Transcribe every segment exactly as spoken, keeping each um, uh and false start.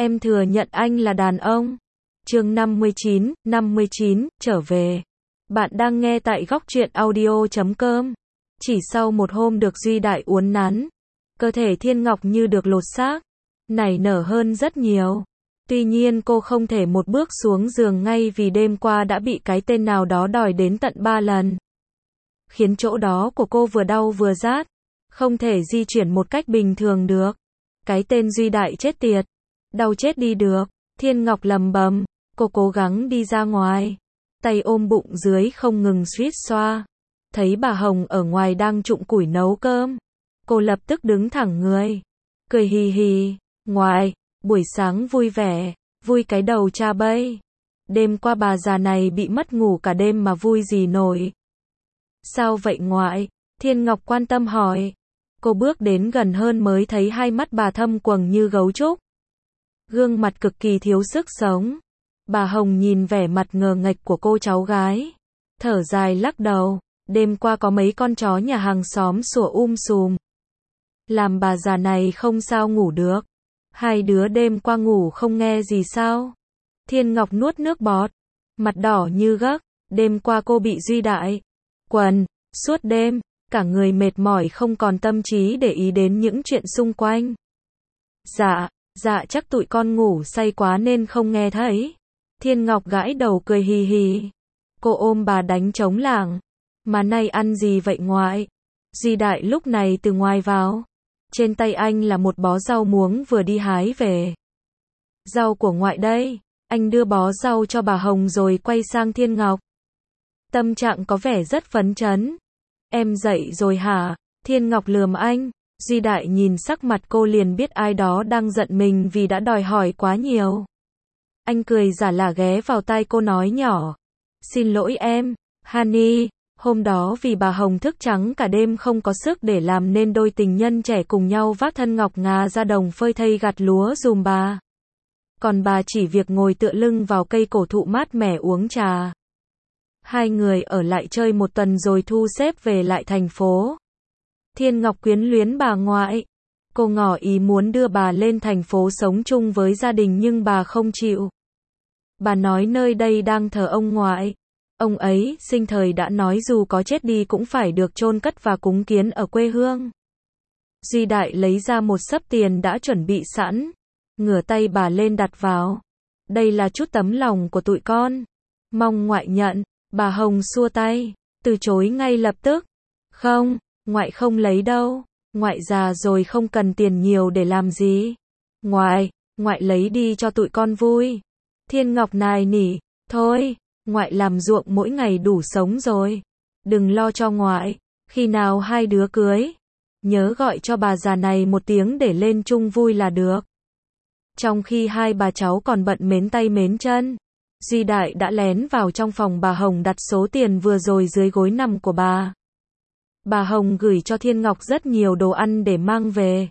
Em thừa nhận anh là đàn ông. Chương năm mươi chín, năm mươi chín, trở về. Bạn đang nghe tại góc truyện audio chấm com. Chỉ sau một hôm được Duy Đại uốn nắn, cơ thể Thiên Ngọc như được lột xác, nảy nở hơn rất nhiều. Tuy nhiên cô không thể một bước xuống giường ngay vì đêm qua đã bị cái tên nào đó đòi đến tận ba lần. Khiến chỗ đó của cô vừa đau vừa rát, không thể di chuyển một cách bình thường được. Cái tên Duy Đại chết tiệt, đau chết đi được. Thiên Ngọc lầm bầm, cô cố gắng đi ra ngoài, tay ôm bụng dưới không ngừng suýt xoa. Thấy bà Hồng ở ngoài đang trụng củi nấu cơm, cô lập tức đứng thẳng người, cười hì hì. Ngoài, buổi sáng vui vẻ, vui cái đầu cha bay. Đêm qua bà già này bị mất ngủ cả đêm mà vui gì nổi. Sao vậy ngoại? Thiên Ngọc quan tâm hỏi. Cô bước đến gần hơn mới thấy hai mắt bà thâm quầng như gấu trúc, gương mặt cực kỳ thiếu sức sống. Bà Hồng nhìn vẻ mặt ngờ nghệch của cô cháu gái, thở dài lắc đầu. Đêm qua có mấy con chó nhà hàng xóm sủa um sùm, làm bà già này không sao ngủ được. Hai đứa đêm qua ngủ không nghe gì sao? Thiên Ngọc nuốt nước bọt, mặt đỏ như gấc. Đêm qua cô bị Duy Đại quần suốt đêm, cả người mệt mỏi không còn tâm trí để ý đến những chuyện xung quanh. Dạ, dạ chắc tụi con ngủ say quá nên không nghe thấy. Thiên Ngọc gãi đầu cười hì hì. Cô ôm bà đánh trống lảng. Mà nay ăn gì vậy ngoại? Duy Đại lúc này từ ngoài vào. Trên tay anh là một bó rau muống vừa đi hái về. Rau của ngoại đây. Anh đưa bó rau cho bà Hồng rồi quay sang Thiên Ngọc. Tâm trạng có vẻ rất phấn chấn. Em dậy rồi hả? Thiên Ngọc lườm anh. Duy Đại nhìn sắc mặt cô liền biết ai đó đang giận mình vì đã đòi hỏi quá nhiều. Anh cười giả lả ghé vào tai cô nói nhỏ. Xin lỗi em, Honey. Hôm đó vì bà Hồng thức trắng cả đêm không có sức để làm nên đôi tình nhân trẻ cùng nhau vác thân Ngọc Ngà ra đồng phơi thây gặt lúa dùm bà. Còn bà chỉ việc ngồi tựa lưng vào cây cổ thụ mát mẻ uống trà. Hai người ở lại chơi một tuần rồi thu xếp về lại thành phố. Thiên Ngọc quyến luyến bà ngoại. Cô ngỏ ý muốn đưa bà lên thành phố sống chung với gia đình nhưng bà không chịu. Bà nói nơi đây đang thờ ông ngoại. Ông ấy sinh thời đã nói dù có chết đi cũng phải được chôn cất và cúng kiến ở quê hương. Duy Đại lấy ra một xấp tiền đã chuẩn bị sẵn, ngửa tay bà lên đặt vào. Đây là chút tấm lòng của tụi con, mong ngoại nhận. Bà Hồng xua tay, từ chối ngay lập tức. Không, ngoại không lấy đâu. Ngoại già rồi không cần tiền nhiều để làm gì. Ngoại, ngoại lấy đi cho tụi con vui. Thiên Ngọc nài nỉ, thôi, ngoại làm ruộng mỗi ngày đủ sống rồi. Đừng lo cho ngoại, khi nào hai đứa cưới, nhớ gọi cho bà già này một tiếng để lên chung vui là được. Trong khi hai bà cháu còn bận mến tay mến chân, Duy Đại đã lén vào trong phòng bà Hồng đặt số tiền vừa rồi dưới gối nằm của bà. Bà Hồng gửi cho Thiên Ngọc rất nhiều đồ ăn để mang về.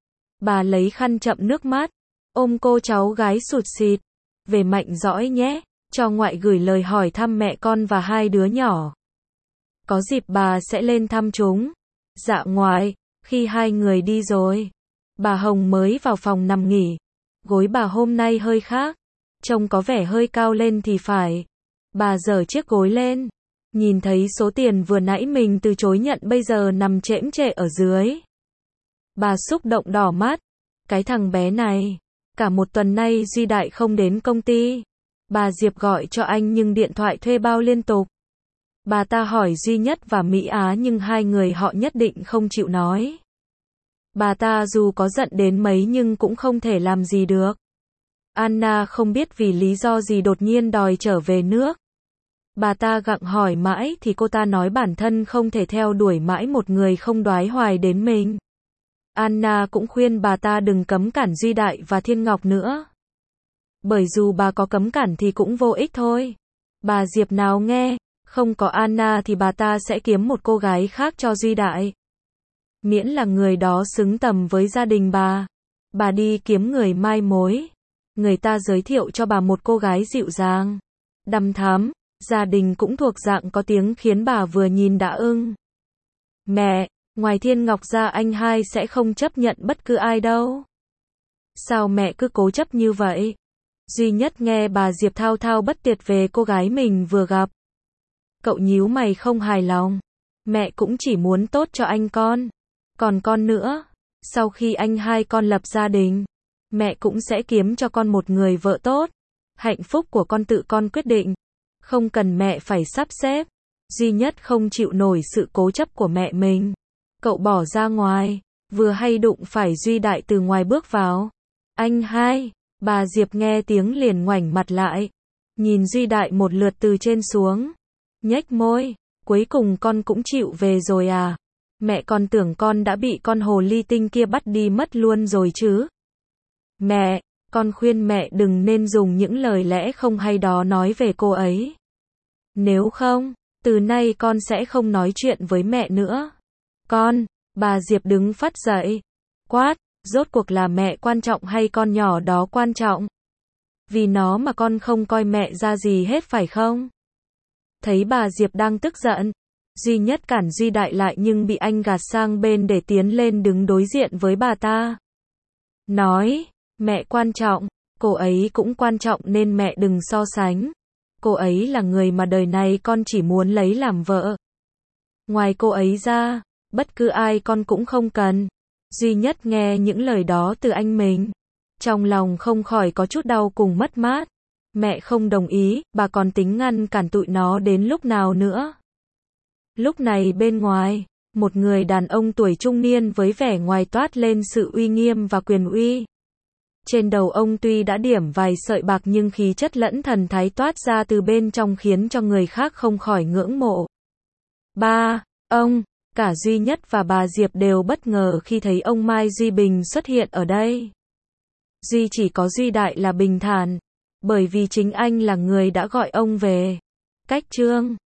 Bà lấy khăn chậm nước mắt, ôm cô cháu gái sụt sịt. Về Mạnh Dõi nhé, cho ngoại gửi lời hỏi thăm mẹ con và hai đứa nhỏ. Có dịp bà sẽ lên thăm chúng. Dạ ngoại. Khi hai người đi rồi, bà Hồng mới vào phòng nằm nghỉ. Gối bà hôm nay hơi khác, trông có vẻ hơi cao lên thì phải. Bà giở chiếc gối lên, nhìn thấy số tiền vừa nãy mình từ chối nhận bây giờ nằm chễm chệ ở dưới. Bà xúc động đỏ mắt. Cái thằng bé này, cả một tuần nay Duy Đại không đến công ty. Bà Diệp gọi cho anh nhưng điện thoại thuê bao liên tục. Bà ta hỏi Duy Nhất và Mỹ Á nhưng hai người họ nhất định không chịu nói. Bà ta dù có giận đến mấy nhưng cũng không thể làm gì được. Anna không biết vì lý do gì đột nhiên đòi trở về nước. Bà ta gặng hỏi mãi thì cô ta nói bản thân không thể theo đuổi mãi một người không đoái hoài đến mình. Anna cũng khuyên bà ta đừng cấm cản Duy Đại và Thiên Ngọc nữa. Bởi dù bà có cấm cản thì cũng vô ích thôi. Bà Diệp nào nghe, không có Anna thì bà ta sẽ kiếm một cô gái khác cho Duy Đại. Miễn là người đó xứng tầm với gia đình bà. Bà đi kiếm người mai mối. Người ta giới thiệu cho bà một cô gái dịu dàng, đằm thắm, gia đình cũng thuộc dạng có tiếng khiến bà vừa nhìn đã ưng. Mẹ, ngoài Thiên Ngọc ra anh hai sẽ không chấp nhận bất cứ ai đâu. Sao mẹ cứ cố chấp như vậy? Duy Nhất nghe bà Diệp thao thao bất tuyệt về cô gái mình vừa gặp. Cậu nhíu mày không hài lòng. Mẹ cũng chỉ muốn tốt cho anh con. Còn con nữa, sau khi anh hai con lập gia đình, mẹ cũng sẽ kiếm cho con một người vợ tốt. Hạnh phúc của con tự con quyết định. Không cần mẹ phải sắp xếp. Duy Nhất không chịu nổi sự cố chấp của mẹ mình. Cậu bỏ ra ngoài, vừa hay đụng phải Duy Đại từ ngoài bước vào. Anh hai, bà Diệp nghe tiếng liền ngoảnh mặt lại. Nhìn Duy Đại một lượt từ trên xuống. Nhếch môi, cuối cùng con cũng chịu về rồi à? Mẹ còn tưởng con đã bị con hồ ly tinh kia bắt đi mất luôn rồi chứ. Mẹ, con khuyên mẹ đừng nên dùng những lời lẽ không hay đó nói về cô ấy. Nếu không, từ nay con sẽ không nói chuyện với mẹ nữa. Con, bà Diệp đứng phắt dậy. Quát, rốt cuộc là mẹ quan trọng hay con nhỏ đó quan trọng? Vì nó mà con không coi mẹ ra gì hết phải không? Thấy bà Diệp đang tức giận, Duy Nhất cản Duy Đại lại nhưng bị anh gạt sang bên để tiến lên đứng đối diện với bà ta. Nói, mẹ quan trọng, cô ấy cũng quan trọng nên mẹ đừng so sánh. Cô ấy là người mà đời này con chỉ muốn lấy làm vợ. Ngoài cô ấy ra, bất cứ ai con cũng không cần. Duy Nhất nghe những lời đó từ anh mình. Trong lòng không khỏi có chút đau cùng mất mát. Mẹ không đồng ý, bà còn tính ngăn cản tụi nó đến lúc nào nữa. Lúc này bên ngoài, một người đàn ông tuổi trung niên với vẻ ngoài toát lên sự uy nghiêm và quyền uy. Trên đầu ông tuy đã điểm vài sợi bạc nhưng khí chất lẫn thần thái toát ra từ bên trong khiến cho người khác không khỏi ngưỡng mộ. Ba, ông, cả Duy Nhất và bà Diệp đều bất ngờ khi thấy ông Mai Duy Bình xuất hiện ở đây. Duy chỉ có Duy Đại là bình thản, bởi vì chính anh là người đã gọi ông về. Cách chương